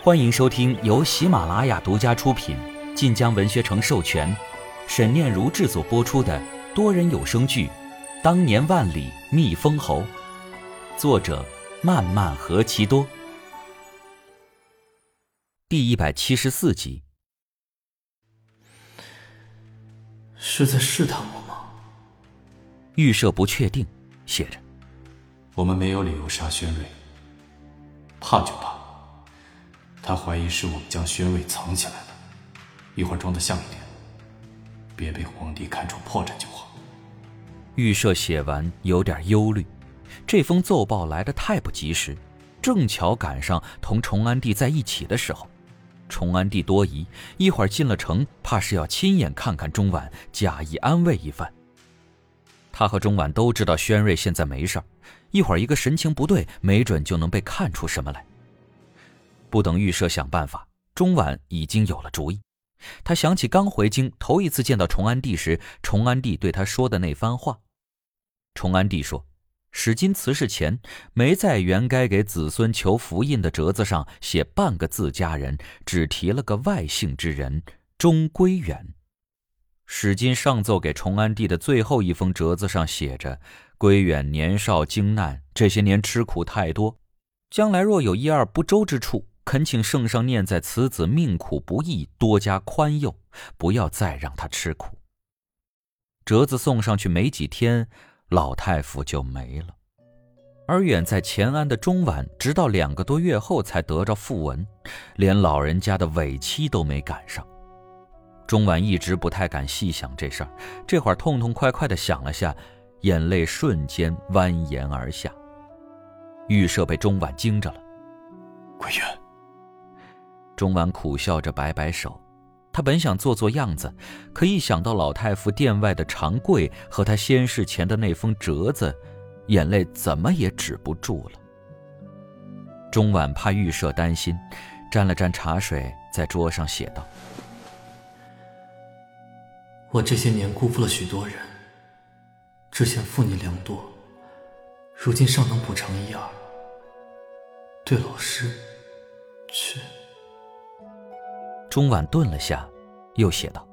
欢迎收听由喜马拉雅独家出品、晋江文学城授权、沈念如制作播出的多人有声剧《当年万里觅封侯》，作者漫漫何其多，第174集。 是在试探我吗？ 预设不确定，写着。 我们没有理由杀宣瑞，怕就怕他怀疑是我们将宣瑞藏起来了，一会儿装得像一点，别被皇帝看出破绽就好。 预设写完有点忧虑，这封奏报来得太不及时，正巧赶上同崇安帝在一起的时候。崇安帝多疑，一会儿进了城，怕是要亲眼看看钟婉，假意安慰一番。他和钟婉都知道宣瑞现在没事儿，一会儿一个神情不对，没准就能被看出什么来。不等预设想办法，钟婉已经有了主意。他想起刚回京头一次见到崇安帝时，崇安帝对他说的那番话。崇安帝说，史今辞世前没在原该给子孙求福印的折子上写半个字家人，只提了个外姓之人钟归远。史今上奏给崇安帝的最后一封折子上写着，归远年少经难，这些年吃苦太多，将来若有一二不周之处，恳请圣上念在此子命苦不易，多加宽宥，不要再让他吃苦。折子送上去没几天，老太傅就没了。而远在乾安的钟婉，直到2个多月后才得着讣文，连老人家的尾期都没赶上。钟婉一直不太敢细想这事儿，这会儿痛痛快快地想了下，眼泪瞬间蜿蜒而下。预设被钟婉惊着了。 归远。 钟婉苦笑着摆摆手，他本想做做样子，可一想到老太傅殿外的长柜和他仙逝前的那封折子，眼泪怎么也止不住了。钟婉怕预设担心，沾了沾茶水，在桌上写道： 我这些年辜负了许多人，之前负你良多，如今尚能补偿一二，对老师却…… 钟婉顿了下，又写道：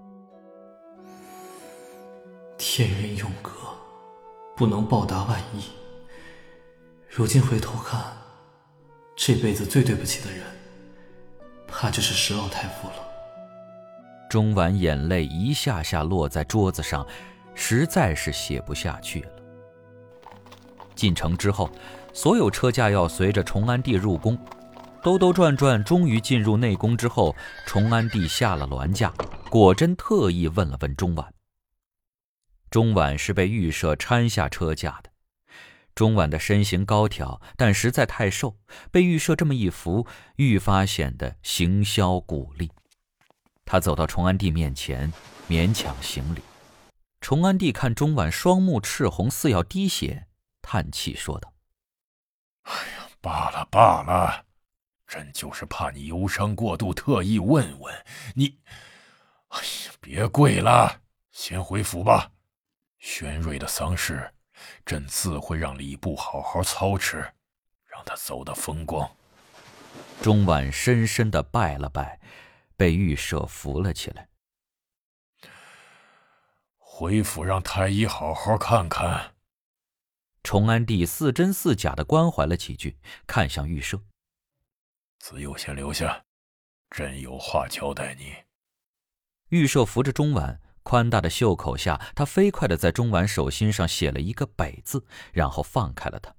天人永隔，不能报答万一，如今回头看，这辈子最对不起的人，怕就是石老太傅了。 钟婉眼泪一下下落在桌子上，实在是写不下去了。进城之后，所有车驾要随着崇安帝入宫，兜兜转转，终于进入内宫之后，崇安帝下了銮驾，果真特意问了问钟婉。钟婉是被预设搀下车驾的。钟婉的身形高挑，但实在太瘦，被预设这么一扶，愈发显得形销骨立。他走到崇安帝面前，勉强行礼。崇安帝看钟婉双目赤红，似要滴血，叹气说道： 哎呀，罢了罢了，朕就是怕你忧伤过度，特意问问你。哎呀，别跪了，先回府吧。宣瑞的丧事，朕自会让礼部好好操持，让他走得风光。 钟婉深深地拜了拜，被预设扶了起来。 回府让太医好好看看。 崇安帝似真似假地关怀了几句，看向预设： 子佑先留下，朕有话交代你。 预设扶着钟婉，宽大的袖口下，他飞快地在钟婉手心上写了一个北字，然后放开了他。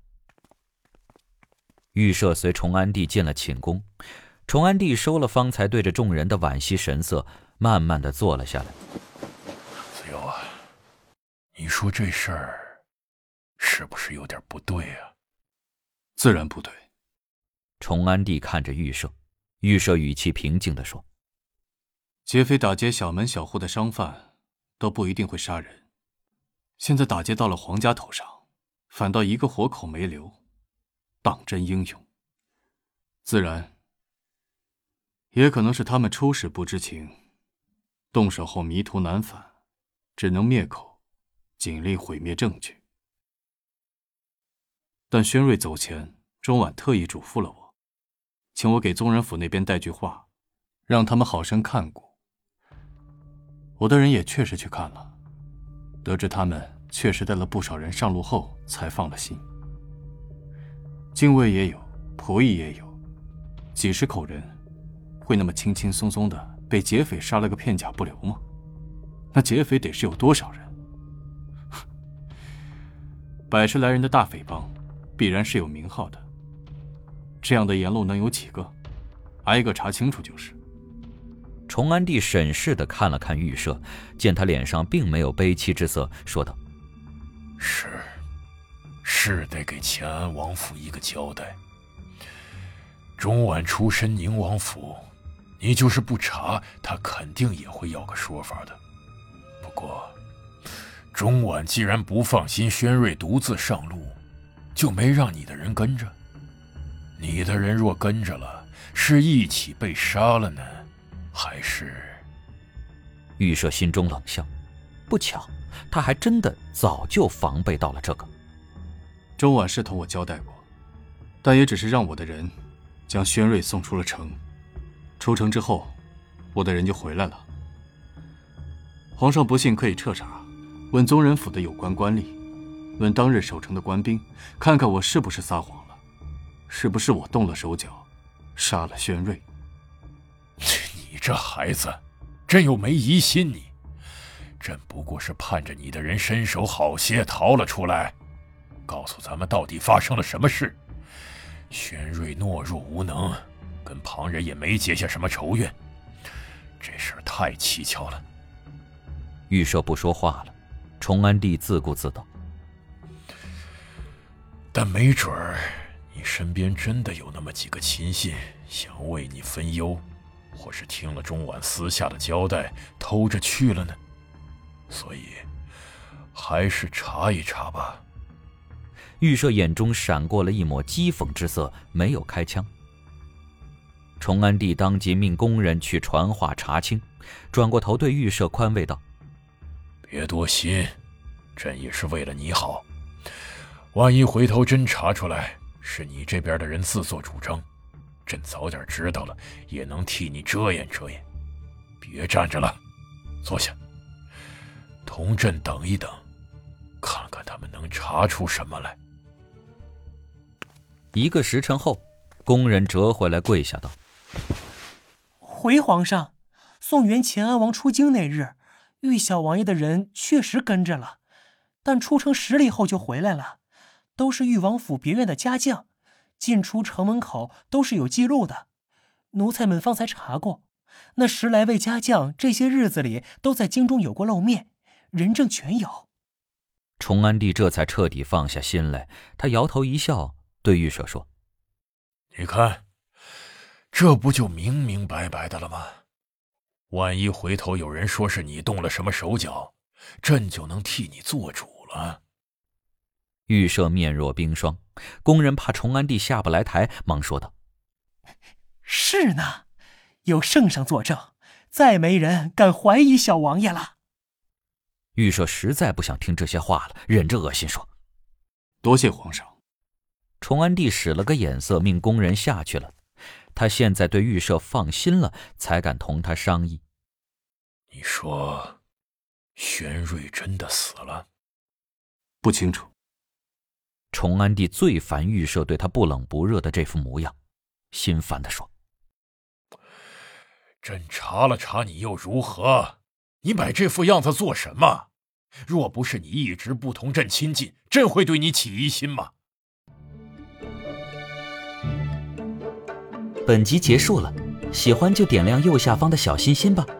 预设随崇安帝进了寝宫，崇安帝收了方才对着众人的惋惜神色，慢慢地坐了下来。 子佑啊，你说这事儿是不是有点不对啊？ 自然不对。 崇安帝看着预设，预设语气平静地说： 劫匪打劫小门小户的商贩都不一定会杀人，现在打劫到了皇家头上，反倒一个活口没留，当真英勇。自然也可能是他们出使不知情，动手后迷途难返，只能灭口，尽力毁灭证据。但宣瑞走前，钟婉特意嘱咐了我， 请我给宗人府那边带句话，让他们好生看顾。我的人也确实去看了，得知他们确实带了不少人上路后才放了心。禁卫也有，仆役也有，几十口人，会那么轻轻松松的被劫匪杀了个片甲不留吗？那劫匪得是有多少人？100来人的大匪帮，必然是有名号的。这样的沿路能有几个？挨个查清楚就是。 崇安帝审视地看了看玉舍，见他脸上并没有悲戚之色，说道：“ 是得给乾安王府一个交代。钟婉出身宁王府，你就是不查，他肯定也会要个说法的。不过，钟婉既然不放心宣瑞独自上路，就没让你的人跟着。你的人若跟着了，是一起被杀了呢，还是……” 玉舍心中冷笑，不巧，他还真的早就防备到了这个。 钟婉是同我交代过，但也只是让我的人将宣瑞送出了城。出城之后，我的人就回来了。皇上不信可以彻查，问宗人府的有关官吏，问当日守城的官兵，看看我是不是撒谎了，是不是我动了手脚，杀了宣瑞。 你这孩子，朕又没疑心你，朕不过是盼着你的人身手好些，逃了出来，告诉咱们到底发生了什么事。宣瑞懦弱无能，跟旁人也没结下什么仇怨，这事儿太蹊跷了。 玉舍不说话了，崇安帝自顾自道：“ 但没准儿你身边真的有那么几个亲信想为你分忧，或是听了钟婉私下的交代偷着去了呢。所以还是查一查吧。” 玉舍眼中闪过了一抹讥讽之色，没有开枪。崇安帝当即命工人去传话查清，转过头对玉舍宽慰道：“ 别多心，朕也是为了你好。万一回头真查出来是你这边的人自作主张，朕早点知道了，也能替你遮掩遮掩。别站着了，坐下，同朕等一等，看看他们能查出什么来。 ”1个时辰后，工人折回来跪下道：“ 回皇上，送元乾安王出京那日，玉小王爷的人确实跟着了，但出城10里后就回来了，都是裕王府别院的家将，进出城门口都是有记录的。奴才们方才查过，那10来位家将这些日子里都在京中有过露面，人证全有。” 崇安帝这才彻底放下心来，他摇头一笑，对玉舍说：“ 你看，这不就明明白白的了吗？万一回头有人说是你动了什么手脚，朕就能替你做主了。” 玉舍面若冰霜，工人怕崇安帝下不来台，忙说道：“ 是呢，有圣上作证，再没人敢怀疑小王爷了。” 玉舍实在不想听这些话了，忍着恶心说：“ 多谢皇上。” 崇安帝使了个眼色，命工人下去了。他现在对玉舍放心了，才敢同他商议。 “你说，宣瑞真的死了？”“ 不清楚。” 崇安帝最烦玉舍对他不冷不热的这副模样，心烦地说：“ 朕查了查你又如何？你摆这副样子做什么？若不是你一直不同朕亲近，朕会对你起疑心吗？” 本集结束了，喜欢就点亮右下方的小心心吧。